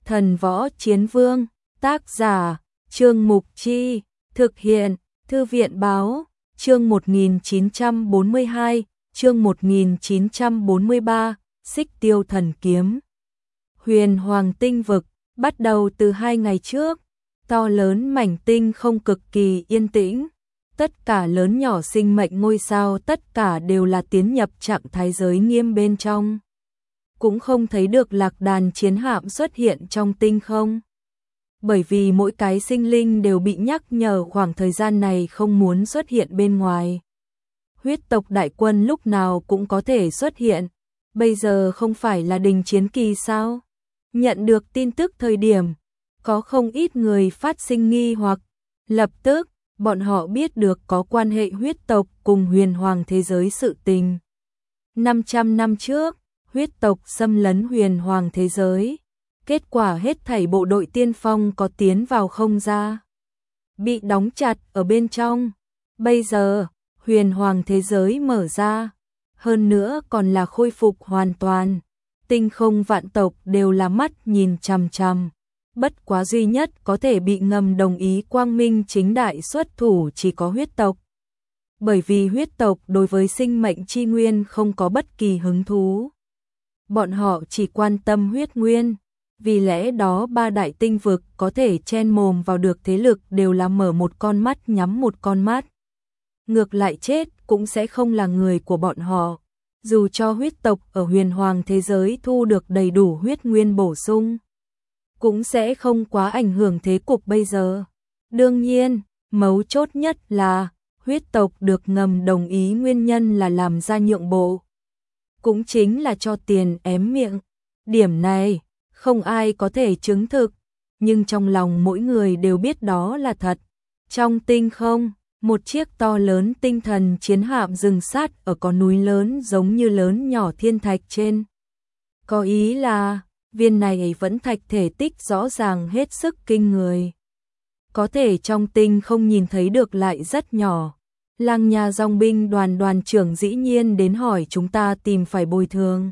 Thần Võ Chiến Vương, tác giả, Trương Mục Chi, thực hiện, Thư viện Báo, chương 1942, chương 1943, Xích Tiêu Thần Kiếm. Huyền Hoàng Tinh Vực, bắt đầu từ 2 ngày trước, to lớn mảnh tinh không cực kỳ yên tĩnh. Tất cả lớn nhỏ sinh mệnh ngôi sao tất cả đều là tiến nhập trạng thái giới nghiêm bên trong. Cũng không thấy được lạc đàn chiến hạm xuất hiện trong tinh không. Bởi vì mỗi cái sinh linh đều bị nhắc nhở khoảng thời gian này không muốn xuất hiện bên ngoài. Huyết tộc đại quân lúc nào cũng có thể xuất hiện, bây giờ không phải là đình chiến kỳ sao? Nhận được tin tức thời điểm, có không ít người phát sinh nghi hoặc, lập tức, bọn họ biết được có quan hệ huyết tộc cùng huyền hoàng thế giới sự tình. 500 năm trước, huyết tộc xâm lấn huyền hoàng thế giới, kết quả hết thảy bộ đội tiên phong có tiến vào không ra, bị đóng chặt ở bên trong. Bây giờ, huyền hoàng thế giới mở ra, hơn nữa còn là khôi phục hoàn toàn. Tinh không vạn tộc đều là mắt nhìn chằm chằm. Bất quá duy nhất có thể bị ngầm đồng ý quang minh chính đại xuất thủ chỉ có huyết tộc. Bởi vì huyết tộc đối với sinh mệnh chi nguyên không có bất kỳ hứng thú. Bọn họ chỉ quan tâm huyết nguyên. Vì lẽ đó 3 đại tinh vực có thể chen mồm vào được thế lực đều là mở một con mắt nhắm một con mắt. Ngược lại chết cũng sẽ không là người của bọn họ. Dù cho huyết tộc ở huyền hoàng thế giới thu được đầy đủ huyết nguyên bổ sung, cũng sẽ không quá ảnh hưởng thế cục bây giờ. Đương nhiên, mấu chốt nhất là huyết tộc được ngầm đồng ý nguyên nhân là làm ra nhượng bộ. Cũng chính là cho tiền ém miệng. Điểm này, không ai có thể chứng thực, nhưng trong lòng mỗi người đều biết đó là thật. Trong tinh không, một chiếc to lớn tinh thần chiến hạm dừng sát ở con núi lớn giống như lớn nhỏ thiên thạch trên. Có ý là, viên này vẫn thạch thể tích rõ ràng hết sức kinh người. Có thể trong tinh không nhìn thấy được lại rất nhỏ. Lăng Nha dòng binh đoàn trưởng dĩ nhiên đến hỏi chúng ta tìm phải bồi thường.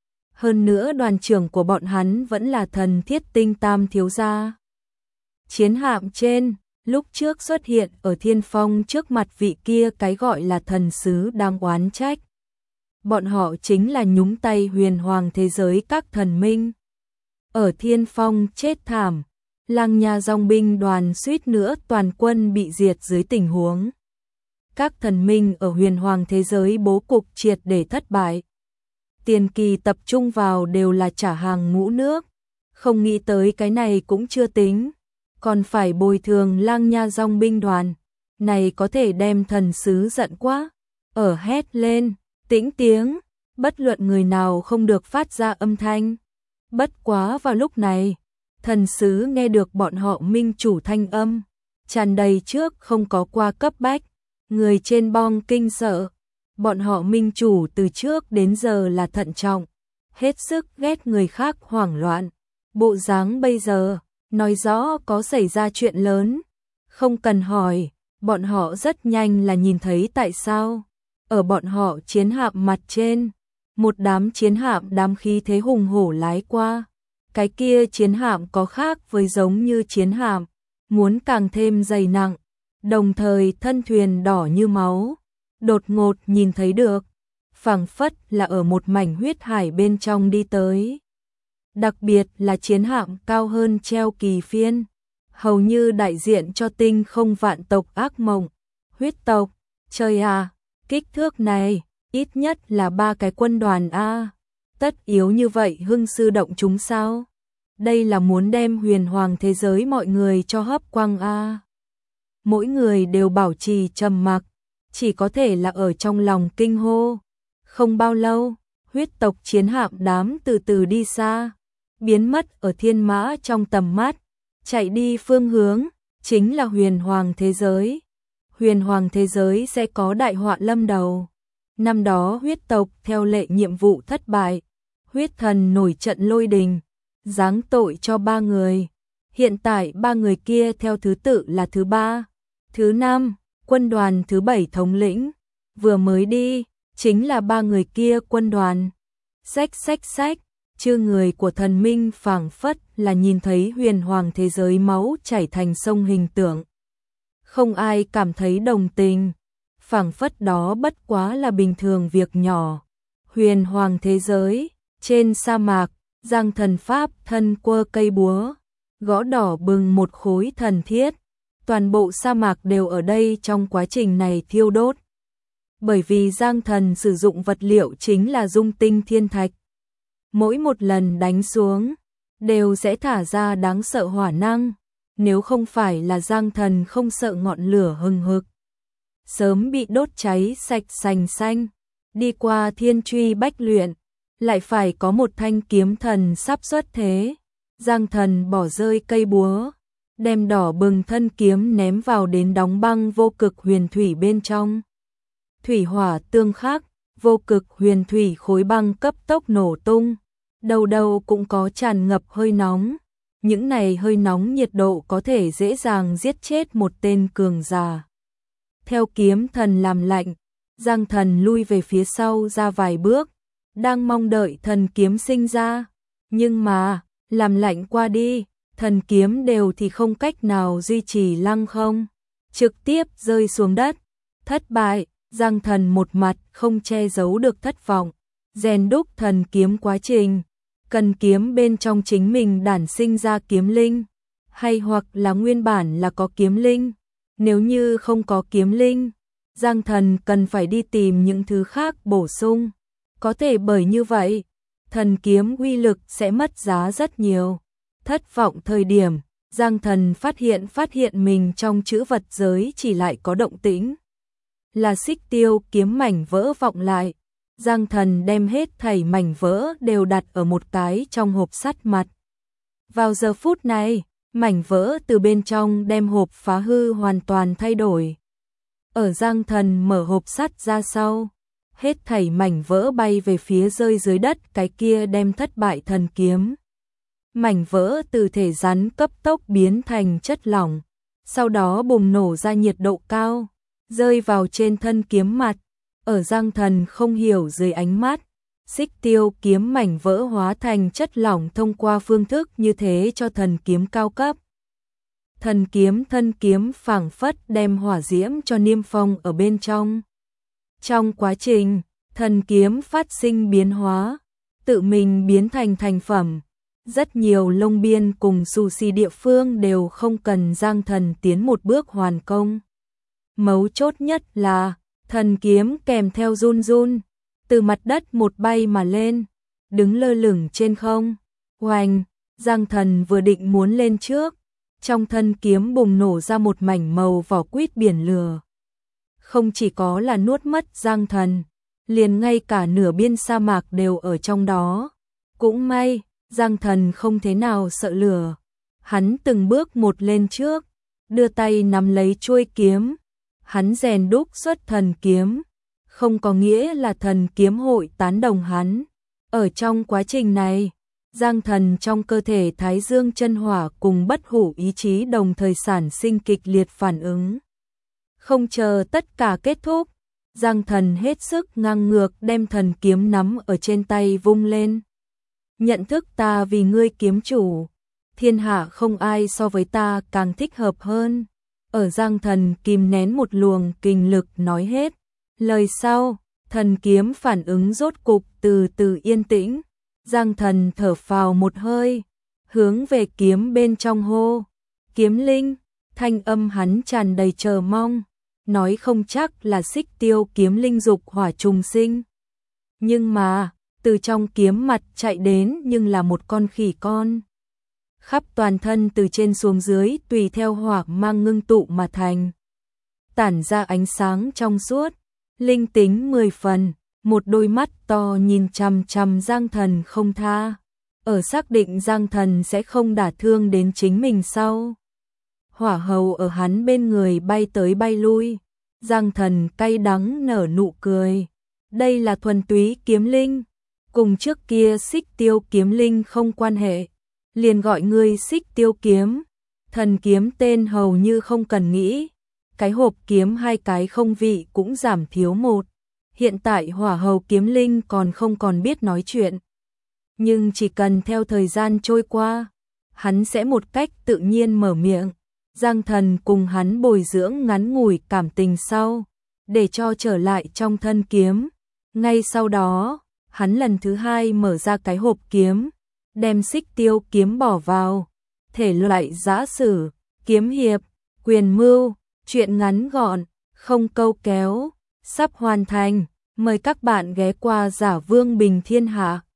Hơn nữa đoàn trưởng của bọn hắn vẫn là Thần Thiết Tinh Tam thiếu gia. Chiến hạm trên, lúc trước xuất hiện ở thiên phong trước mặt vị kia cái gọi là thần sứ đang oán trách. Bọn họ chính là nhúng tay huyền hoàng thế giới các thần minh. Ở thiên phong chết thảm, Lăng Nha dòng binh đoàn suýt nữa toàn quân bị diệt dưới tình huống. Các thần minh ở huyền hoàng thế giới bố cục triệt để thất bại. Tiền kỳ tập trung vào đều là trả hàng ngũ nước. Không nghĩ tới cái này cũng chưa tính. Còn phải bồi thường Lăng Nha dòng binh đoàn. Này có thể đem thần sứ giận quá. Ở hét lên, tĩnh tiếng. Bất luận người nào không được phát ra âm thanh. Bất quá vào lúc này, thần sứ nghe được bọn họ minh chủ thanh âm. Tràn đầy trước không có qua cấp bách. Người trên bong kinh sợ. Bọn họ minh chủ từ trước đến giờ là thận trọng, hết sức ghét người khác hoảng loạn. Bộ dáng bây giờ, nói rõ có xảy ra chuyện lớn. Không cần hỏi, bọn họ rất nhanh là nhìn thấy tại sao. Ở bọn họ chiến hạm mặt trên, một đám chiến hạm đám khí thế hùng hổ lái qua. Cái kia chiến hạm có khác với giống như chiến hạm, muốn càng thêm dày nặng, đồng thời thân thuyền đỏ như máu. Đột ngột nhìn thấy được, phảng phất là ở một mảnh huyết hải bên trong đi tới. Đặc biệt là chiến hạm cao hơn treo kỳ phiên, hầu như đại diện cho tinh không vạn tộc ác mộng, huyết tộc. Trời à, kích thước này, ít nhất là 3 cái quân đoàn a. Tất yếu như vậy hưng sư động chúng sao? Đây là muốn đem huyền hoàng thế giới mọi người cho hấp quăng a. Mỗi người đều bảo trì trầm mặc. Chỉ có thể là ở trong lòng kinh hô. Không bao lâu, huyết tộc chiến hạm đám từ từ đi xa, biến mất ở thiên mã trong tầm mắt, chạy đi phương hướng, chính là huyền hoàng thế giới. Huyền hoàng thế giới sẽ có đại họa lâm đầu. Năm đó huyết tộc theo lệ nhiệm vụ thất bại, huyết thần nổi trận lôi đình, giáng tội cho 3 người. Hiện tại 3 người kia theo thứ tự là thứ 3, thứ 5. Quân đoàn thứ 7 thống lĩnh, vừa mới đi, chính là 3 người kia quân đoàn. Xách, Chư người của thần minh phảng phất là nhìn thấy huyền hoàng thế giới máu chảy thành sông hình tượng. Không ai cảm thấy đồng tình, phảng phất đó bất quá là bình thường việc nhỏ. Huyền hoàng thế giới, trên sa mạc, Giang Thần pháp thân quơ cây búa, gõ đỏ bừng một khối thần thiết. Toàn bộ sa mạc đều ở đây trong quá trình này thiêu đốt. Bởi vì Giang Thần sử dụng vật liệu chính là dung tinh thiên thạch. Mỗi một lần đánh xuống, đều sẽ thả ra đáng sợ hỏa năng. Nếu không phải là Giang Thần không sợ ngọn lửa hừng hực, sớm bị đốt cháy sạch sành xanh. Đi qua thiên truy bách luyện, lại phải có một thanh kiếm thần sắp xuất thế. Giang Thần bỏ rơi cây búa, đem đỏ bừng thân kiếm ném vào đến đóng băng vô cực huyền thủy bên trong. Thủy hỏa tương khắc, vô cực huyền thủy khối băng cấp tốc nổ tung, đầu đầu cũng có tràn ngập hơi nóng. Những này hơi nóng nhiệt độ có thể dễ dàng giết chết một tên cường giả. Theo kiếm thần làm lạnh, Giang Thần lui về phía sau ra vài bước, đang mong đợi thần kiếm sinh ra. Nhưng mà, làm lạnh qua đi, thần kiếm đều thì không cách nào duy trì lăng không, trực tiếp rơi xuống đất. Thất bại, Giang Thần một mặt không che giấu được thất vọng. Rèn đúc thần kiếm quá trình, cần kiếm bên trong chính mình đản sinh ra kiếm linh, hay hoặc là nguyên bản là có kiếm linh. Nếu như không có kiếm linh, Giang Thần cần phải đi tìm những thứ khác bổ sung. Có thể bởi như vậy, thần kiếm uy lực sẽ mất giá rất nhiều. Thất vọng thời điểm, Giang Thần phát hiện mình trong trữ vật giới chỉ lại có động tĩnh. Là xích tiêu kiếm mảnh vỡ vọng lại. Giang Thần đem hết thảy mảnh vỡ đều đặt ở một cái trong hộp sắt mặt. Vào giờ phút này, mảnh vỡ từ bên trong đem hộp phá hư hoàn toàn thay đổi. Ở Giang Thần mở hộp sắt ra sau, hết thảy mảnh vỡ bay về phía rơi dưới đất cái kia đem thất bại thần kiếm. Mảnh vỡ từ thể rắn cấp tốc biến thành chất lỏng, sau đó bùng nổ ra nhiệt độ cao, rơi vào trên thân kiếm mặt. Ở Giang Thần không hiểu dưới ánh mắt, xích tiêu kiếm mảnh vỡ hóa thành chất lỏng thông qua phương thức như thế cho thần kiếm cao cấp. Thần kiếm thân kiếm phảng phất đem hỏa diễm cho niêm phong ở bên trong. Trong quá trình, thần kiếm phát sinh biến hóa, tự mình biến thành thành phẩm. Rất nhiều lông biên cùng sushi địa phương đều không cần Giang Thần tiến một bước hoàn công. Mấu chốt nhất là, thần kiếm kèm theo run run, từ mặt đất một bay mà lên, đứng lơ lửng trên không. Oanh, Giang Thần vừa định muốn lên trước, trong thân kiếm bùng nổ ra một mảnh màu vỏ quýt biển lửa. Không chỉ có là nuốt mất Giang Thần, liền ngay cả nửa biên sa mạc đều ở trong đó. Cũng may, Giang Thần không thế nào sợ lửa. Hắn từng bước một lên trước, đưa tay nắm lấy chuôi kiếm. Hắn rèn đúc xuất thần kiếm, không có nghĩa là thần kiếm hội tán đồng hắn. Ở trong quá trình này, Giang Thần trong cơ thể Thái Dương chân hỏa cùng bất hủ ý chí đồng thời sản sinh kịch liệt phản ứng. Không chờ tất cả kết thúc, Giang Thần hết sức ngang ngược đem thần kiếm nắm ở trên tay vung lên. Nhận thức ta vì ngươi kiếm chủ, thiên hạ không ai so với ta càng thích hợp hơn. Ở Giang Thần kìm nén một luồng kinh lực nói hết. Lời sau, thần kiếm phản ứng rốt cục từ từ yên tĩnh. Giang Thần thở phào một hơi, hướng về kiếm bên trong hô. Kiếm linh, thanh âm hắn tràn đầy chờ mong. Nói không chắc là xích tiêu kiếm linh dục hỏa trùng sinh. Nhưng mà, từ trong kiếm mặt chạy đến nhưng là một con khỉ con. Khắp toàn thân từ trên xuống dưới tùy theo hỏa mang ngưng tụ mà thành. Tản ra ánh sáng trong suốt, linh tính 10 phần, một đôi mắt to nhìn chằm chằm Giang Thần không tha. Ở xác định Giang Thần sẽ không đả thương đến chính mình sau. Hỏa hầu ở hắn bên người bay tới bay lui. Giang Thần cay đắng nở nụ cười. Đây là thuần túy kiếm linh, cùng trước kia xích tiêu kiếm linh không quan hệ. Liền gọi ngươi xích tiêu kiếm. Thần kiếm tên hầu như không cần nghĩ. Cái hộp kiếm hai cái không vị cũng giảm thiếu một. Hiện tại hỏa hầu kiếm linh còn không còn biết nói chuyện. nhưng chỉ cần theo thời gian trôi qua, hắn sẽ một cách tự nhiên mở miệng. Giang Thần cùng hắn bồi dưỡng ngắn ngủi cảm tình sau, để cho trở lại trong thân kiếm. Ngay sau đó, hắn lần thứ hai mở ra cái hộp kiếm, đem Xích Tiêu kiếm bỏ vào. Thể loại giã sử, kiếm hiệp, quyền mưu, truyện ngắn gọn, không câu kéo, sắp hoàn thành. Mời các bạn ghé qua Giả Vương Bình Thiên Hạ.